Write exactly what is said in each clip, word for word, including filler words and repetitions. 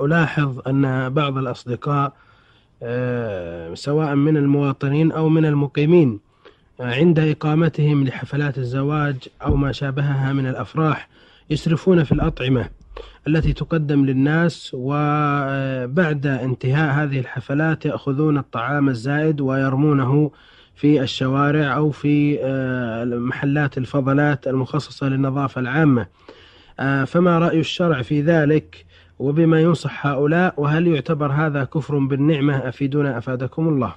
ألاحظ أن بعض الأصدقاء سواء من المواطنين أو من المقيمين عند إقامتهم لحفلات الزواج أو ما شابهها من الأفراح يسرفون في الأطعمة التي تقدم للناس، وبعد انتهاء هذه الحفلات يأخذون الطعام الزائد ويرمونه في الشوارع أو في محلات الفضلات المخصصة للنظافة العامة. فما رأي الشرع في ذلك وبما ينصح هؤلاء، وهل يعتبر هذا كفر بالنعمة؟ أفيدونا أفادكم الله.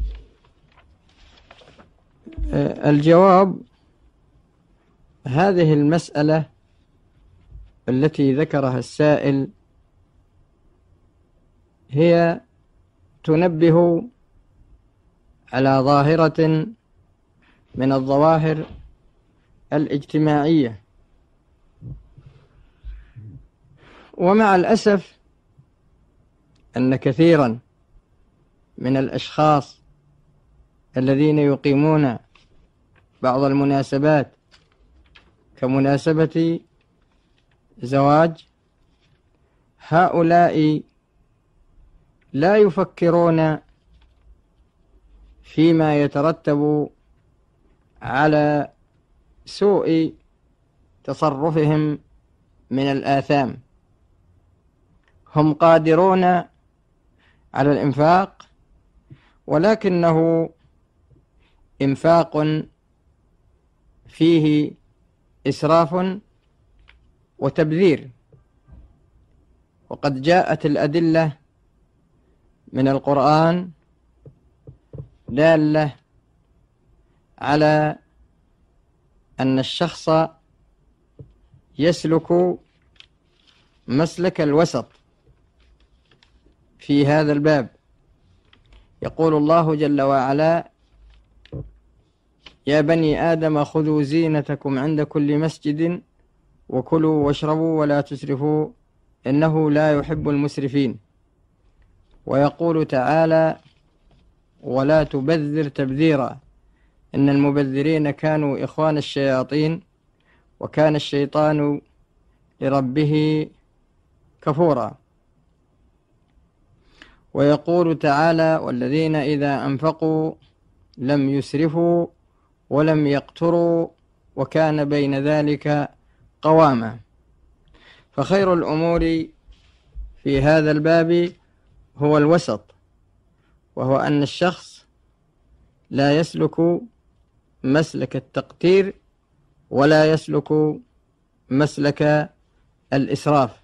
الجواب: هذه المسألة التي ذكرها السائل هي تنبه على ظاهرة من الظواهر الاجتماعية، ومع الأسف أن كثيرا من الأشخاص الذين يقيمون بعض المناسبات كمناسبة زواج، هؤلاء لا يفكرون فيما يترتب على سوء تصرفهم من الآثام. هم قادرون على الإنفاق، ولكنه إنفاق فيه إسراف وتبذير، وقد جاءت الأدلة من القرآن دالة على أن الشخص يسلك مسلك الوسط في هذا الباب. يقول الله جل وعلا: يا بني آدم خذوا زينتكم عند كل مسجد وكلوا واشربوا ولا تسرفوا إنه لا يحب المسرفين. ويقول تعالى: ولا تبذر تبذيرا إن المبذرين كانوا إخوان الشياطين وكان الشيطان لربه كفورا. ويقول تعالى: والذين إذا أنفقوا لم يسرفوا ولم يقتروا وكان بين ذلك قواما. فخير الأمور في هذا الباب هو الوسط، وهو أن الشخص لا يسلك مسلك التقتير ولا يسلك مسلك الإسراف.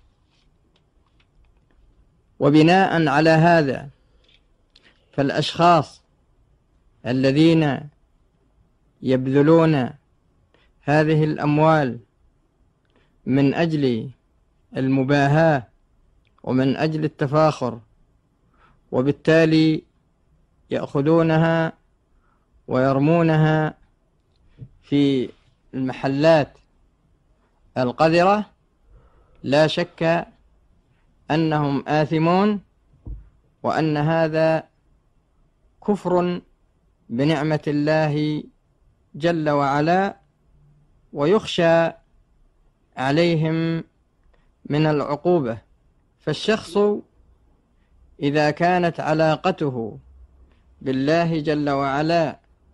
وبناء على هذا فالأشخاص الذين يبذلون هذه الأموال من أجل المباهاة ومن أجل التفاخر، وبالتالي يأخذونها ويرمونها في المحلات القذرة، لا شك أنهم آثمون، وأن هذا كفر بنعمة الله جل وعلا، ويخشى عليهم من العقوبة. فالشخص إذا كانت علاقته بالله جل وعلا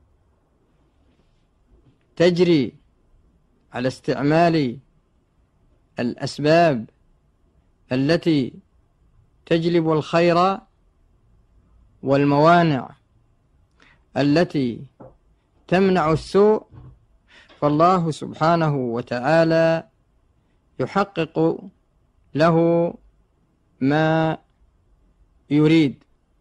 تجري على استعمال الأسباب التي تجلب الخير والموانع التي تمنع السوء، فالله سبحانه وتعالى يحقق له ما يريد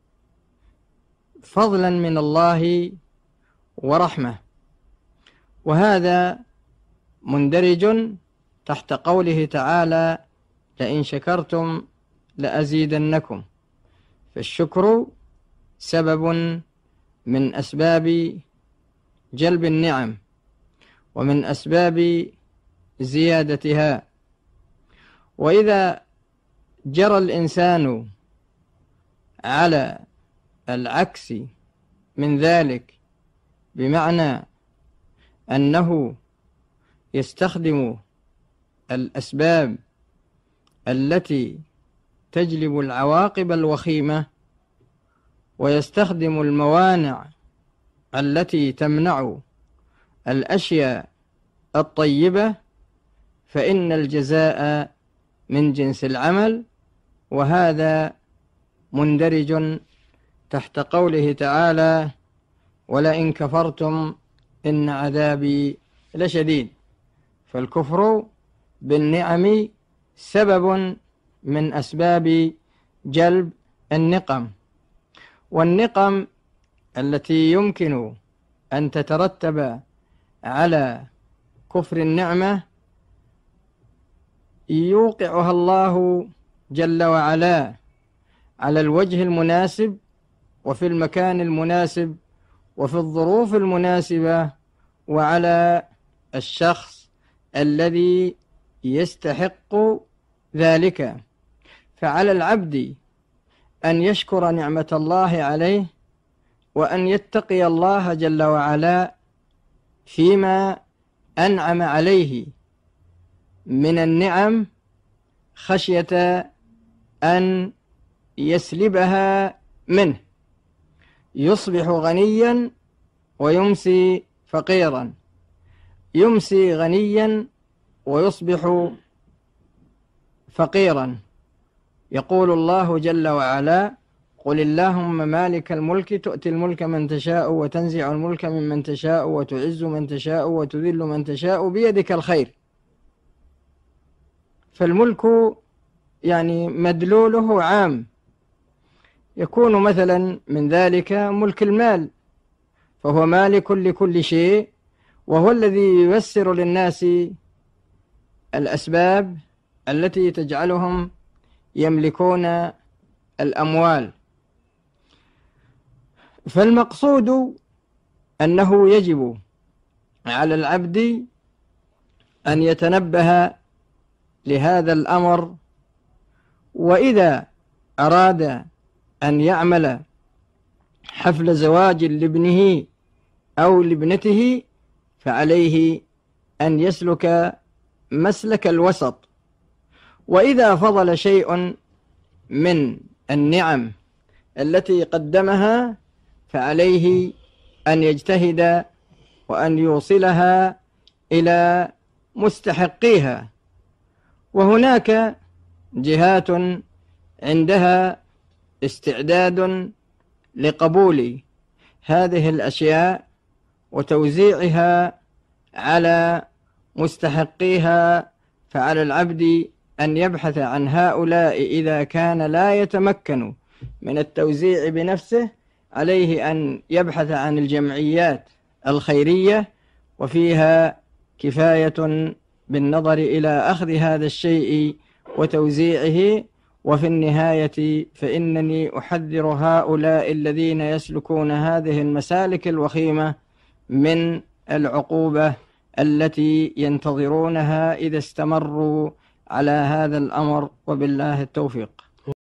فضلا من الله ورحمة. وهذا مندرج تحت قوله تعالى: لئن شكرتم لأزيدنكم. فالشكر سبب من أسباب جلب النعم ومن أسباب زيادتها. وإذا جرى الإنسان على العكس من ذلك، بمعنى أنه يستخدم الأسباب التي تجلب العواقب الوخيمة ويستخدم الموانع التي تمنع الأشياء الطيبة، فإن الجزاء من جنس العمل، وهذا مندرج تحت قوله تعالى: ولئن كفرتم إن عذابي لشديد. فالكفر بالنعم سبب من أسباب جلب النقم، والنقم التي يمكن أن تترتب على كفر النعمة يوقعها الله جل وعلا على الوجه المناسب وفي المكان المناسب وفي الظروف المناسبة وعلى الشخص الذي يستحق ذلك. فعلى العبد أن يشكر نعمة الله عليه وأن يتقي الله جل وعلا فيما أنعم عليه من النعم، خشية أن يسلبها منه، يصبح غنيا ويمسي فقيرا، يمسي غنيا ويصبح فقيرا. يقول الله جل وعلا: قل اللهم مالك الملك تؤتي الملك من تشاء وتنزع الملك ممن تشاء وتعز من تشاء وتذل من تشاء بيدك الخير. فالملك يعني مدلوله عام، يكون مثلا من ذلك ملك المال، فهو مالك لكل شيء، وهو الذي ييسر للناس الأسباب التي تجعلهم يملكون الأموال. فالمقصود أنه يجب على العبد أن يتنبه لهذا الأمر، وإذا أراد أن يعمل حفل زواج لابنه أو لابنته فعليه أن يسلك مسلك الوسط. وإذا فضل شيء من النعم التي قدمها فعليه أن يجتهد وأن يوصلها إلى مستحقيها. وهناك جهات عندها استعداد لقبول هذه الأشياء وتوزيعها على مستحقيها، فعلى العبد أن يبحث عن هؤلاء. إذا كان لا يتمكن من التوزيع بنفسه عليه أن يبحث عن الجمعيات الخيرية، وفيها كفاية بالنظر إلى أخذ هذا الشيء وتوزيعه. وفي النهاية فإنني أحذر هؤلاء الذين يسلكون هذه المسالك الوخيمة من العقوبة التي ينتظرونها إذا استمروا على هذا الأمر، وبالله التوفيق.